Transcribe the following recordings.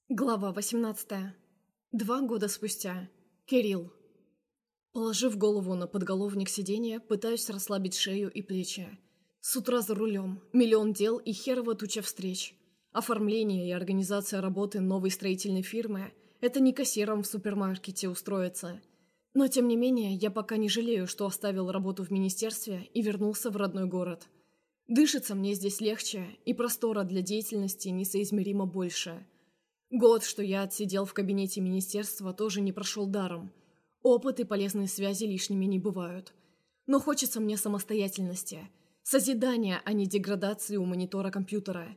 Глава 18. 2 года спустя. Кирилл. Положив голову на подголовник сиденья, пытаюсь расслабить шею и плечи. С утра за рулем, миллион дел и херова туча встреч. Оформление и организация работы новой строительной фирмы – это не кассиром в супермаркете устроиться. Но тем не менее, я пока не жалею, что оставил работу в министерстве и вернулся в родной город. Дышится мне здесь легче, и простора для деятельности несоизмеримо больше. Год, что я отсидел в кабинете министерства, тоже не прошел даром. Опыт и полезные связи лишними не бывают. Но хочется мне самостоятельности, созидания, а не деградации у монитора компьютера.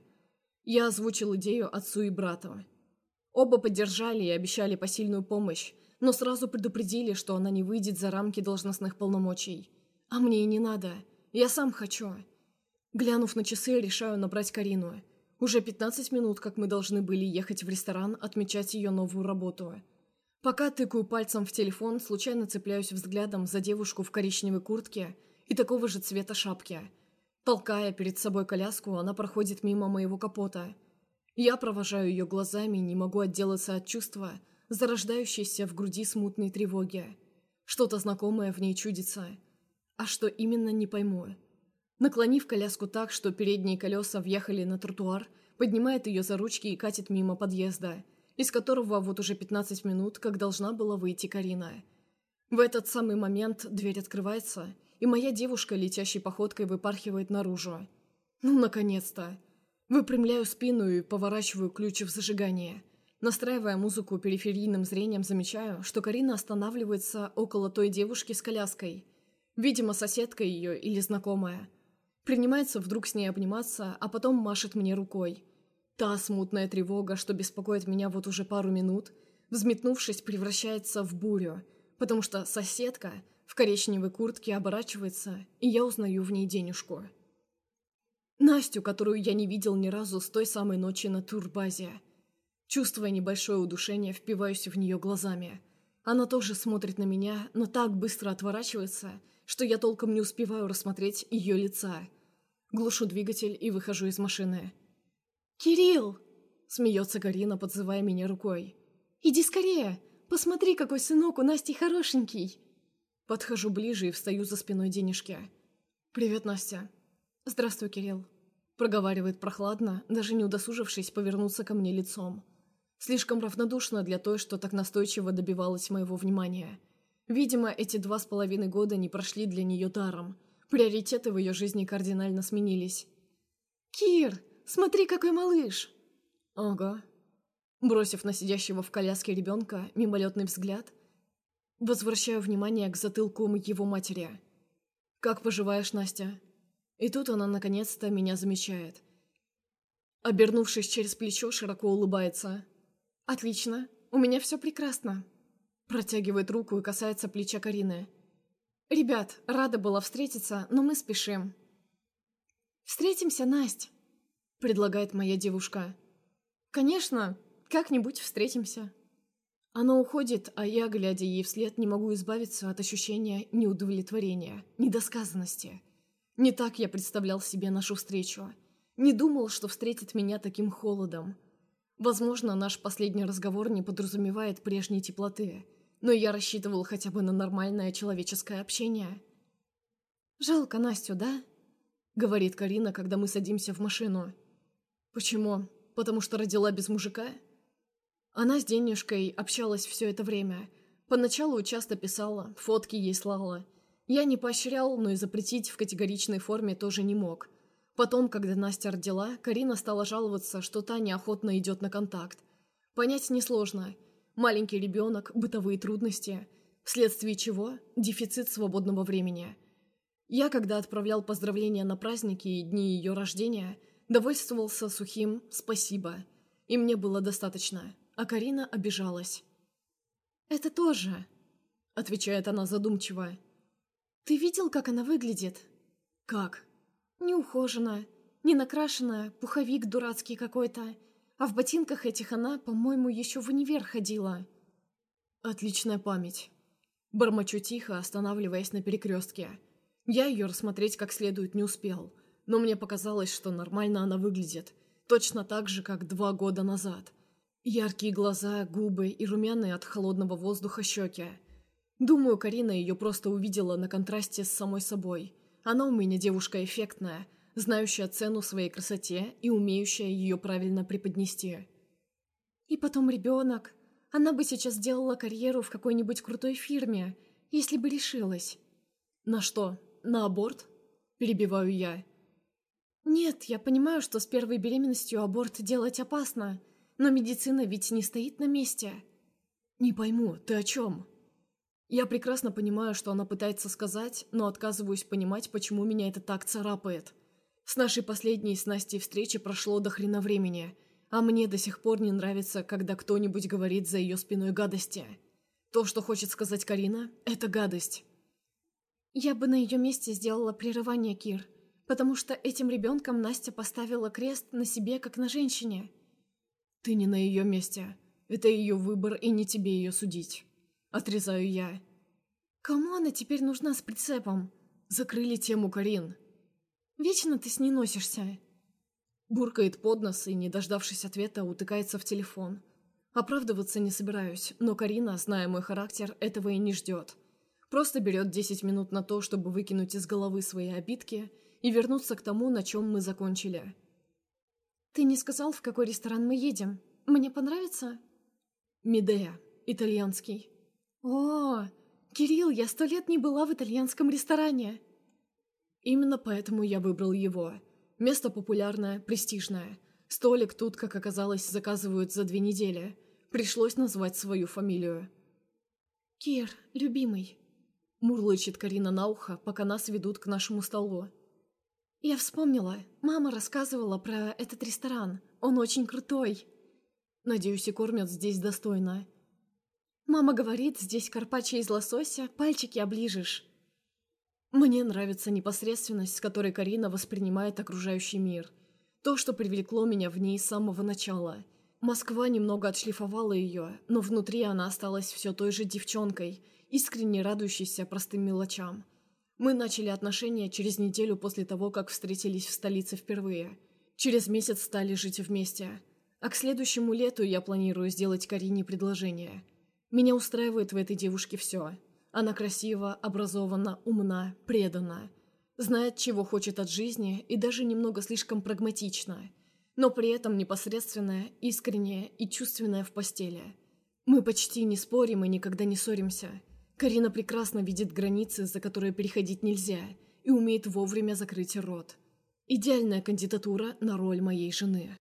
Я озвучил идею отцу и брату. Оба поддержали и обещали посильную помощь, но сразу предупредили, что она не выйдет за рамки должностных полномочий. А мне и не надо. Я сам хочу. Глянув на часы, решаю набрать Карину. Уже 15 минут, как мы должны были ехать в ресторан, отмечать ее новую работу. Пока тыкаю пальцем в телефон, случайно цепляюсь взглядом за девушку в коричневой куртке и такого же цвета шапки. Толкая перед собой коляску, она проходит мимо моего капота. Я провожаю ее глазами и не могу отделаться от чувства, зарождающейся в груди смутной тревоги. Что-то знакомое в ней чудится. А что именно, не пойму. Наклонив коляску так, что передние колеса въехали на тротуар, поднимает ее за ручки и катит мимо подъезда, из которого вот уже 15 минут, как должна была выйти Карина. В этот самый момент дверь открывается, и моя девушка летящей походкой выпархивает наружу. Ну, наконец-то! Выпрямляю спину и поворачиваю ключ в зажигание. Настраивая музыку периферийным зрением, замечаю, что Карина останавливается около той девушки с коляской. Видимо, соседка ее или знакомая. Принимается вдруг с ней обниматься, а потом машет мне рукой. Та смутная тревога, что беспокоит меня вот уже пару минут, взметнувшись, превращается в бурю, потому что соседка в коричневой куртке оборачивается, и я узнаю в ней Денюшку. Настю, которую я не видел ни разу с той самой ночи на турбазе. Чувствуя небольшое удушение, впиваюсь в нее глазами. Она тоже смотрит на меня, но так быстро отворачивается, что я толком не успеваю рассмотреть ее лица. Глушу двигатель и выхожу из машины. «Кирилл!» – смеется Карина, подзывая меня рукой. «Иди скорее! Посмотри, какой сынок у Насти хорошенький!» Подхожу ближе и встаю за спиной Денежки. «Привет, Настя!» «Здравствуй, Кирилл!» – проговаривает прохладно, даже не удосужившись повернуться ко мне лицом. Слишком равнодушно для той, что так настойчиво добивалась моего внимания. Видимо, эти 2,5 года не прошли для нее даром. Приоритеты в ее жизни кардинально сменились. «Кир, смотри, какой малыш!» «Ага». Бросив на сидящего в коляске ребенка мимолетный взгляд, возвращаю внимание к затылку его матери. «Как поживаешь, Настя?» И тут она наконец-то меня замечает. Обернувшись через плечо, широко улыбается. «Отлично, у меня все прекрасно». Протягивает руку и касается плеча Карины. «Ребят, рада была встретиться, но мы спешим». «Встретимся, Насть», — предлагает моя девушка. «Конечно, как-нибудь встретимся». Она уходит, а я, глядя ей вслед, не могу избавиться от ощущения неудовлетворения, недосказанности. Не так я представлял себе нашу встречу. Не думал, что встретит меня таким холодом. Возможно, наш последний разговор не подразумевает прежней теплоты, но я рассчитывал хотя бы на нормальное человеческое общение. «Жалко Настю, да?» — говорит Карина, когда мы садимся в машину. «Почему? Потому что родила без мужика?» Она с Денюшкой общалась все это время. Поначалу часто писала, фотки ей слала. Я не поощрял, но и запретить в категоричной форме тоже не мог. Потом, когда Настя родила, Карина стала жаловаться, что та неохотно идет на контакт. Понять несложно. Маленький ребенок, бытовые трудности, вследствие чего дефицит свободного времени. Я, когда отправлял поздравления на праздники и дни ее рождения, довольствовался сухим «спасибо». И мне было достаточно, а Карина обижалась. «Это тоже», — отвечает она задумчиво. «Ты видел, как она выглядит?» «Как?» «Неухоженная, не накрашенная, пуховик дурацкий какой-то. А в ботинках этих она, по-моему, еще в универ ходила». «Отличная память». Бормочу тихо, останавливаясь на перекрестке. Я ее рассмотреть как следует не успел, но мне показалось, что нормально она выглядит. Точно так же, как 2 года назад. Яркие глаза, губы и румяные от холодного воздуха щеки. Думаю, Карина ее просто увидела на контрасте с самой собой. Она у меня девушка эффектная, знающая цену своей красоте и умеющая ее правильно преподнести. И потом ребенок. Она бы сейчас сделала карьеру в какой-нибудь крутой фирме, если бы решилась. На что? На аборт? Перебиваю я. Нет, я понимаю, что с первой беременностью аборт делать опасно, но медицина ведь не стоит на месте. Не пойму, ты о чем? Я прекрасно понимаю, что она пытается сказать, но отказываюсь понимать, почему меня это так царапает. С нашей последней с Настей встречи прошло до хрена времени, а мне до сих пор не нравится, когда кто-нибудь говорит за ее спиной гадости. То, что хочет сказать Карина, это гадость. Я бы на ее месте сделала прерывание, Кир, потому что этим ребенком Настя поставила крест на себе, как на женщине. Ты не на ее месте. Это ее выбор, и не тебе ее судить. Отрезаю я. Кому она теперь нужна с прицепом? Закрыли тему, Карин. Вечно ты с ней носишься. Буркает под нос и, не дождавшись ответа, утыкается в телефон. Оправдываться не собираюсь, но Карина, зная мой характер, этого и не ждет. Просто берет 10 минут на то, чтобы выкинуть из головы свои обидки и вернуться к тому, на чем мы закончили. «Ты не сказал, в какой ресторан мы едем? Мне понравится?» «Медея. Итальянский». «О, Кирилл, я 100 лет не была в итальянском ресторане!» Именно поэтому я выбрал его. Место популярное, престижное. Столик тут, как оказалось, заказывают за 2 недели. Пришлось назвать свою фамилию. «Кир, любимый», — мурлычет Карина на ухо, пока нас ведут к нашему столу. «Я вспомнила. Мама рассказывала про этот ресторан. Он очень крутой. Надеюсь, и кормят здесь достойно. Мама говорит, здесь карпаччо из лосося, пальчики оближешь». Мне нравится непосредственность, с которой Карина воспринимает окружающий мир. То, что привлекло меня в ней с самого начала. Москва немного отшлифовала ее, но внутри она осталась все той же девчонкой, искренне радующейся простым мелочам. Мы начали отношения через неделю после того, как встретились в столице впервые. Через месяц стали жить вместе. А к следующему лету я планирую сделать Карине предложение. Меня устраивает в этой девушке все. Она красива, образована, умна, предана. Знает, чего хочет от жизни, и даже немного слишком прагматична. Но при этом непосредственная, искренняя и чувственная в постели. Мы почти не спорим и никогда не ссоримся. Карина прекрасно видит границы, за которые переходить нельзя, и умеет вовремя закрыть рот. Идеальная кандидатура на роль моей жены.